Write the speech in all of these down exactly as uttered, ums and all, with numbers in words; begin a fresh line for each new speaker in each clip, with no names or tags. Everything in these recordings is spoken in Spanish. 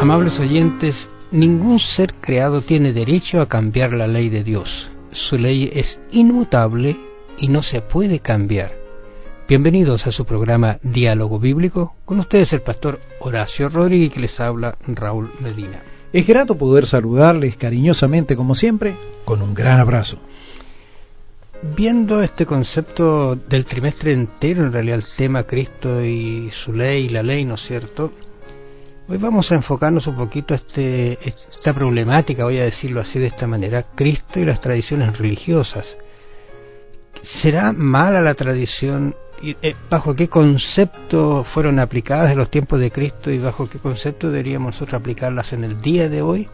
Amables oyentes, ningún ser creado tiene derecho a cambiar la ley de Dios. Su ley es inmutable y no se puede cambiar. Bienvenidos a su programa Diálogo Bíblico. Con ustedes el pastor Horacio Rodríguez, que les habla Raúl Medina.
Es grato poder saludarles cariñosamente como siempre, con un gran abrazo.
Viendo este concepto del trimestre entero, en realidad el tema Cristo y su ley, la ley, ¿no es cierto? Hoy vamos a enfocarnos un poquito a este, esta problemática, voy a decirlo así de esta manera, Cristo y las tradiciones religiosas. ¿Será mala la tradición? ¿Bajo qué concepto fueron aplicadas en los tiempos de Cristo y bajo qué concepto deberíamos nosotros aplicarlas en el día de hoy?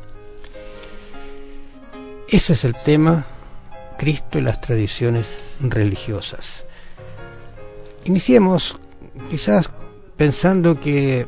Ese es el tema, Cristo y las tradiciones religiosas. Iniciemos quizás pensando que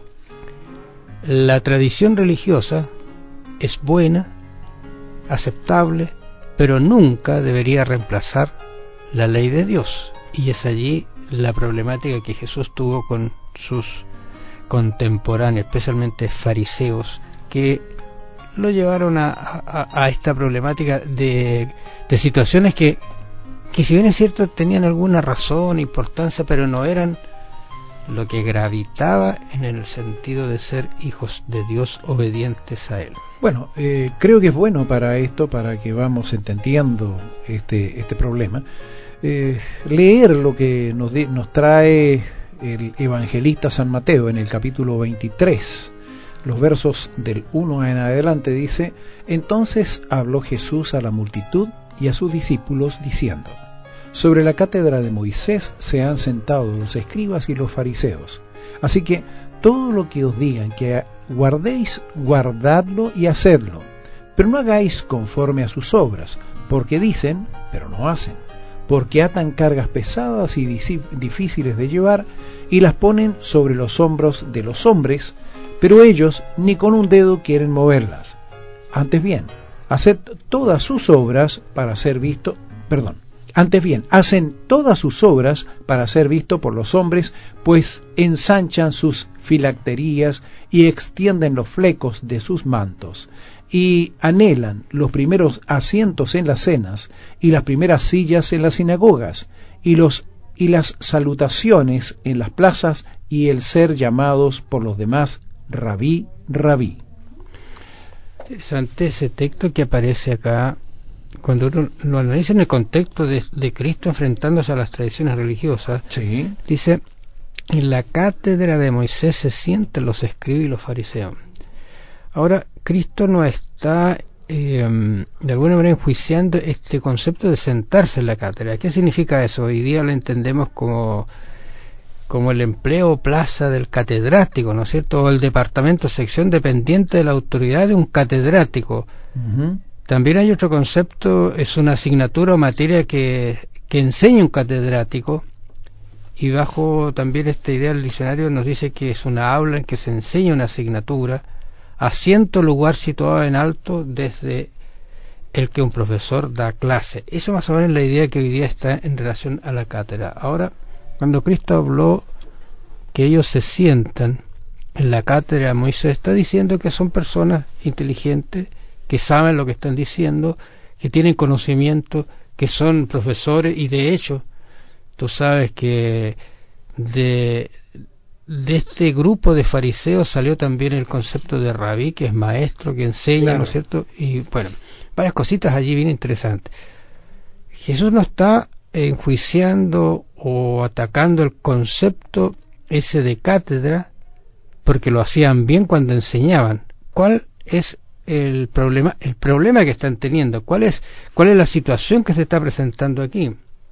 la tradición religiosa es buena, aceptable, pero nunca debería reemplazar la ley de Dios. Y es allí la problemática que Jesús tuvo con sus contemporáneos, especialmente fariseos, que lo llevaron a, a, a esta problemática de, de situaciones que, que si bien es cierto tenían alguna razón, importancia, pero no eran lo que gravitaba en el sentido de ser hijos de Dios obedientes a Él.
Bueno, eh, creo que es bueno para esto, para que vamos entendiendo este, este problema, eh, leer lo que nos, de, nos trae el evangelista San Mateo en el capítulo veintitrés, los versos del uno en adelante. Dice: entonces habló Jesús a la multitud y a sus discípulos diciendo: sobre la cátedra de Moisés se han sentado los escribas y los fariseos. Así que todo lo que os digan que guardéis, guardadlo y hacedlo, pero no hagáis conforme a sus obras, porque dicen, pero no hacen, porque atan cargas pesadas y difíciles de llevar y las ponen sobre los hombros de los hombres, pero ellos ni con un dedo quieren moverlas. Antes bien, haced todas sus obras para ser visto, perdón, Antes bien, hacen todas sus obras para ser visto por los hombres, pues ensanchan sus filacterías y extienden los flecos de sus mantos, y anhelan los primeros asientos en las cenas, y las primeras sillas en las sinagogas, y, los, y las salutaciones en las plazas, y el ser llamados por los demás Rabí, Rabí.
Interesante ese texto que aparece acá. Cuando uno lo analiza en el contexto de, de Cristo enfrentándose a las tradiciones religiosas,
sí.
Dice: en la cátedra de Moisés se sientan los escribas y los fariseos. Ahora, Cristo no está eh, de alguna manera enjuiciando este concepto de sentarse en la cátedra. ¿Qué significa eso? Hoy día lo entendemos como, como el empleo o plaza del catedrático, ¿no es cierto? O el departamento, sección dependiente de la autoridad de un catedrático.
Uh-huh.
También hay otro concepto, es una asignatura o materia que, que enseña un catedrático, y bajo también esta idea el diccionario nos dice que es una aula en que se enseña una asignatura, asiento, lugar situado en alto desde el que un profesor da clase. Eso más o menos es la idea que hoy día está en relación a la cátedra. Ahora, cuando Cristo habló que ellos se sientan en la cátedra de Moisés, está diciendo que son personas inteligentes, que saben lo que están diciendo, que tienen conocimiento, que son profesores, y de hecho, tú sabes que de, de este grupo de fariseos salió también el concepto de rabí, que es maestro, que enseña, claro. ¿No es cierto? Y bueno, varias cositas allí bien interesantes. Jesús no está enjuiciando o atacando el concepto ese de cátedra, porque lo hacían bien cuando enseñaban. ¿Cuál es el problema el problema que están teniendo? ¿Cuál es cuál es la situación que se está presentando aquí?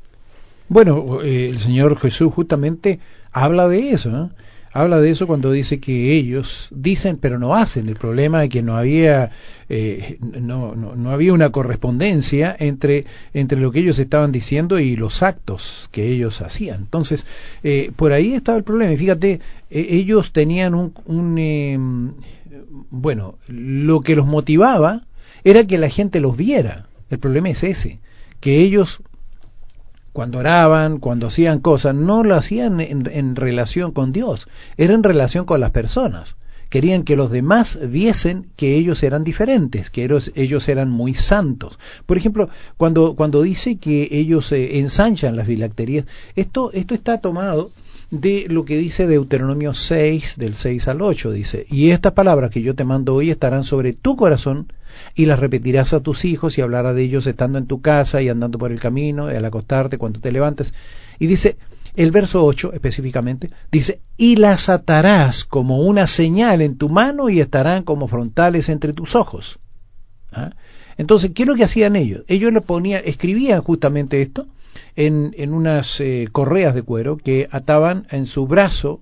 Bueno, eh, el Señor Jesús justamente habla de eso, ¿eh? Habla de eso cuando dice que ellos dicen pero no hacen. El problema es que no había eh, no, no, no había una correspondencia entre, entre lo que ellos estaban diciendo y los actos que ellos hacían. Entonces, eh, por ahí estaba el problema. Y fíjate, eh, ellos tenían un, un eh, bueno, lo que los motivaba era que la gente los viera. El problema es ese, que ellos cuando oraban, cuando hacían cosas, no lo hacían en, en relación con Dios, era en relación con las personas. querían que los demás viesen que ellos eran diferentes, que ellos, ellos eran muy santos. Por ejemplo, cuando, cuando dice que ellos eh, ensanchan las filacterías, esto, esto está tomado de lo que dice Deuteronomio seis, del seis al ocho, dice, y estas palabras que yo te mando hoy estarán sobre tu corazón, y las repetirás a tus hijos, y hablarás de ellos estando en tu casa, y andando por el camino, y al acostarte, cuando te levantes. Y dice, el verso ocho específicamente, dice, y las atarás como una señal en tu mano, y estarán como frontales entre tus ojos. ¿Ah? Entonces, ¿qué es lo que hacían ellos? Ellos le ponían, escribían justamente esto, en, en unas eh, correas de cuero que ataban en su brazo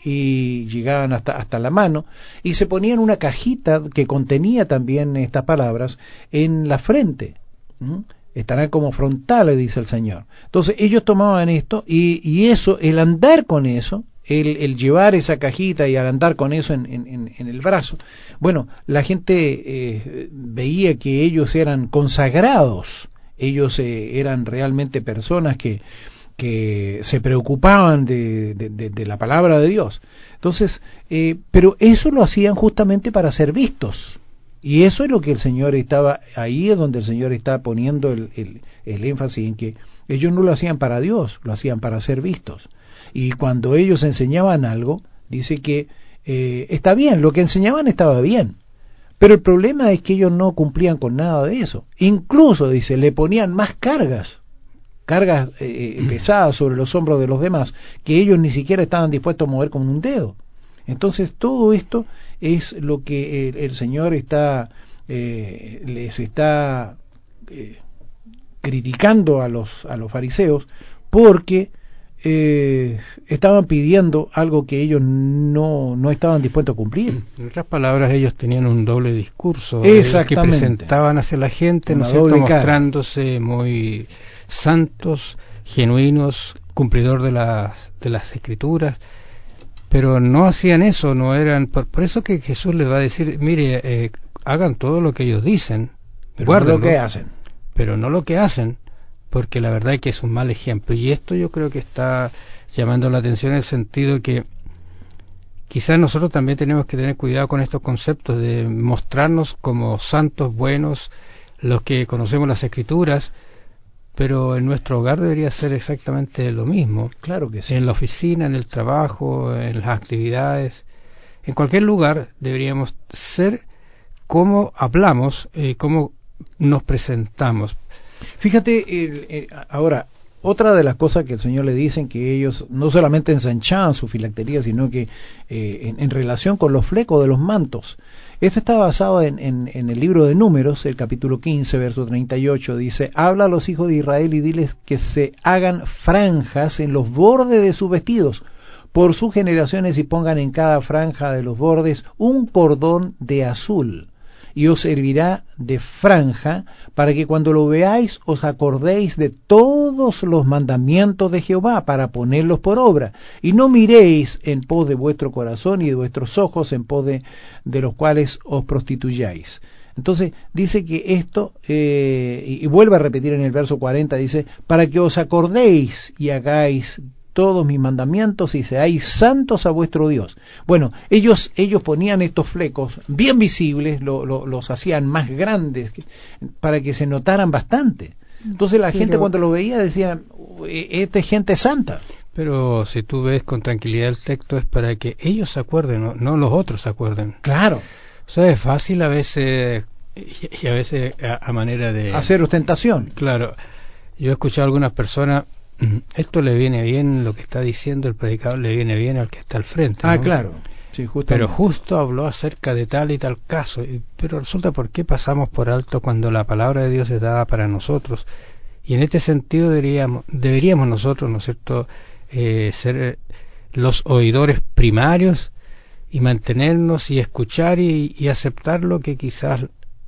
y llegaban hasta, hasta la mano, y se ponían una cajita que contenía también estas palabras en la frente. ¿Mm? Estarán como frontales, dice el Señor. Entonces ellos tomaban esto, y, y eso, el andar con eso, el, el llevar esa cajita y al andar con eso en, en, en el brazo, bueno, la gente eh, veía que ellos eran consagrados. Ellos eh, eran realmente personas que, que se preocupaban de, de, de, de la palabra de Dios. Entonces, eh, pero eso lo hacían justamente para ser vistos. Y eso es lo que el Señor estaba, ahí es donde el Señor está poniendo el, el, el énfasis en que ellos no lo hacían para Dios, lo hacían para ser vistos. Y cuando ellos enseñaban algo, dice que eh, está bien, lo que enseñaban estaba bien. Pero el problema es que ellos no cumplían con nada de eso. Incluso, dice, le ponían más cargas, cargas eh, pesadas sobre los hombros de los demás, que ellos ni siquiera estaban dispuestos a mover con un dedo. Entonces, todo esto es lo que el, el Señor está eh, les está eh, criticando a los, a los fariseos, porque Eh, estaban pidiendo algo que ellos no, no estaban dispuestos a cumplir.
En otras palabras, ellos tenían un doble discurso,
Exactamente,
que presentaban hacia la gente, ¿no es cierto?, mostrándose muy santos, genuinos, cumplidor de las, de las escrituras, pero no hacían eso, no eran, por, por eso que Jesús les va a decir, mire, eh, hagan todo lo que ellos dicen,
pero no lo que hacen,
pero no lo que hacen, porque la verdad es que es un mal ejemplo. Y esto yo creo que está llamando la atención en el sentido que quizás nosotros también tenemos que tener cuidado con estos conceptos de mostrarnos como santos, buenos, los que conocemos las Escrituras, pero en nuestro hogar debería ser exactamente lo mismo.
Claro que sí.
En la oficina, en el trabajo, en las actividades, en cualquier lugar deberíamos ser como hablamos, eh, como nos presentamos.
Fíjate, eh, eh, ahora, otra de las cosas que el Señor le dicen, que ellos no solamente ensanchaban su filactería, sino que eh, en, en relación con los flecos de los mantos. Esto está basado en, en, en el libro de Números, el capítulo quince, verso treinta y ocho, dice, habla a los hijos de Israel y diles que se hagan franjas en los bordes de sus vestidos, por sus generaciones, y pongan en cada franja de los bordes un cordón de azul, y os servirá de franja, para que cuando lo veáis os acordéis de todos los mandamientos de Jehová, para ponerlos por obra, y no miréis en pos de vuestro corazón y de vuestros ojos en pos de, de los cuales os prostituyáis. Entonces dice que esto, eh, y, y vuelve a repetir en el verso cuarenta, dice, para que os acordéis y hagáis todos mis mandamientos y seáis santos a vuestro Dios. Bueno, ellos ellos ponían estos flecos bien visibles, lo, lo, los hacían más grandes para que se notaran bastante. Entonces la pero, gente cuando lo veía decía, esta es gente santa.
Pero si tú ves con tranquilidad el texto, es para que ellos se acuerden, no, no los otros se acuerden.
Claro.
O sea, es fácil a veces, y a veces a, a manera de
hacer ostentación.
Claro. Yo he escuchado a algunas personas, esto le viene bien, lo que está diciendo el predicador le viene bien al que está al frente,
ah,
¿no?
Claro, sí,
pero justo habló acerca de tal y tal caso, pero resulta, ¿por qué pasamos por alto cuando la palabra de Dios es dada para nosotros? Y en este sentido deberíamos, deberíamos nosotros, ¿no es cierto?, eh, ser los oidores primarios y mantenernos y escuchar y, y aceptar lo que quizás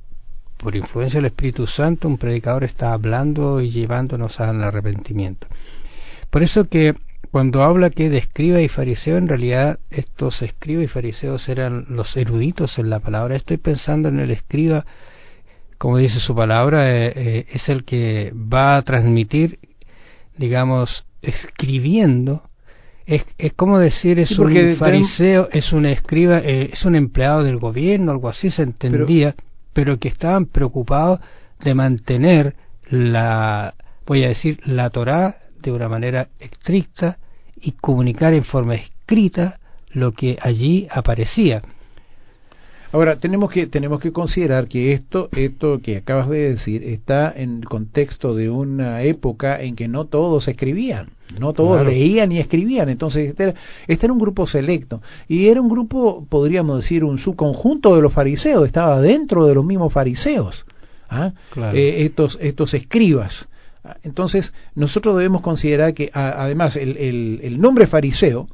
por influencia del Espíritu Santo un predicador está hablando y llevándonos al arrepentimiento. Por eso que cuando habla que de escriba y fariseo, en realidad estos escribas y fariseos eran los eruditos en la palabra. Estoy pensando en el escriba, como dice su palabra, eh, eh, es el que va a transmitir, digamos, escribiendo es, es como decir, es
sí,
un fariseo, es un escriba, eh, es un empleado del gobierno, algo así se entendía, pero, pero que estaban preocupados de mantener la, voy a decir, la Torá de una manera estricta y comunicar en forma escrita lo que allí aparecía.
Ahora, tenemos que tenemos que considerar que esto esto que acabas de decir está en el contexto de una época en que no todos escribían, no todos claro. leían y escribían, entonces este era, este era un grupo selecto, y era un grupo, podríamos decir, un subconjunto de los fariseos, estaba dentro de los mismos fariseos, ¿ah? Claro. eh, estos, estos escribas. Entonces, nosotros debemos considerar que, a, además, el, el, el nombre fariseo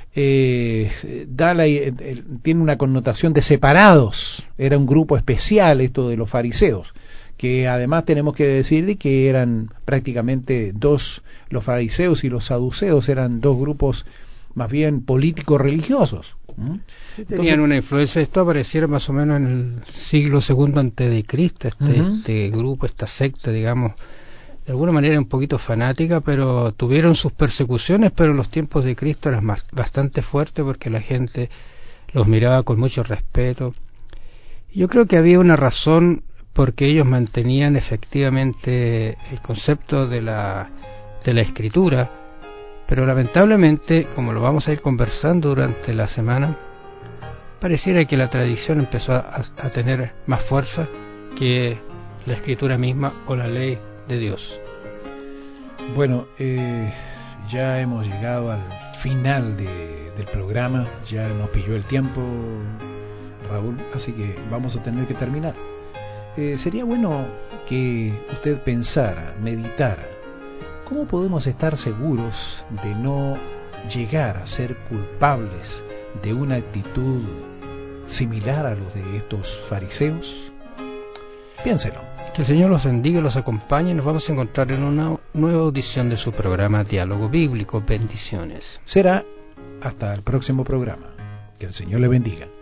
Eh, da la, eh, tiene una connotación de separados, era un grupo especial esto de los fariseos, que además tenemos que decir que eran prácticamente dos, los fariseos y los saduceos eran dos grupos más bien políticos religiosos. ¿Mm?
Sí, tenían Entonces, una influencia. Esto apareciera más o menos en el siglo segundo antes de Cristo, este, uh-huh. este grupo, esta secta, digamos, de alguna manera un poquito fanática, pero tuvieron sus persecuciones, pero en los tiempos de Cristo eran más, bastante fuertes porque la gente los miraba con mucho respeto. Yo creo que había una razón porque ellos mantenían efectivamente el concepto de la, de la escritura, pero lamentablemente, como lo vamos a ir conversando durante la semana, pareciera que la tradición empezó a, a tener más fuerza que la escritura misma o la ley de Dios.
Bueno, eh, ya hemos llegado al final de, del programa, ya nos pilló el tiempo, Raúl, así que vamos a tener que terminar. Eh, sería bueno que usted pensara, meditara, ¿cómo podemos estar seguros de no llegar a ser culpables de una actitud similar a los de estos fariseos? Piénselo.
Que el Señor los bendiga y los acompañe. Nos vamos a encontrar en una nueva audición de su programa Diálogo Bíblico. Bendiciones.
Será hasta el próximo programa. Que el Señor le bendiga.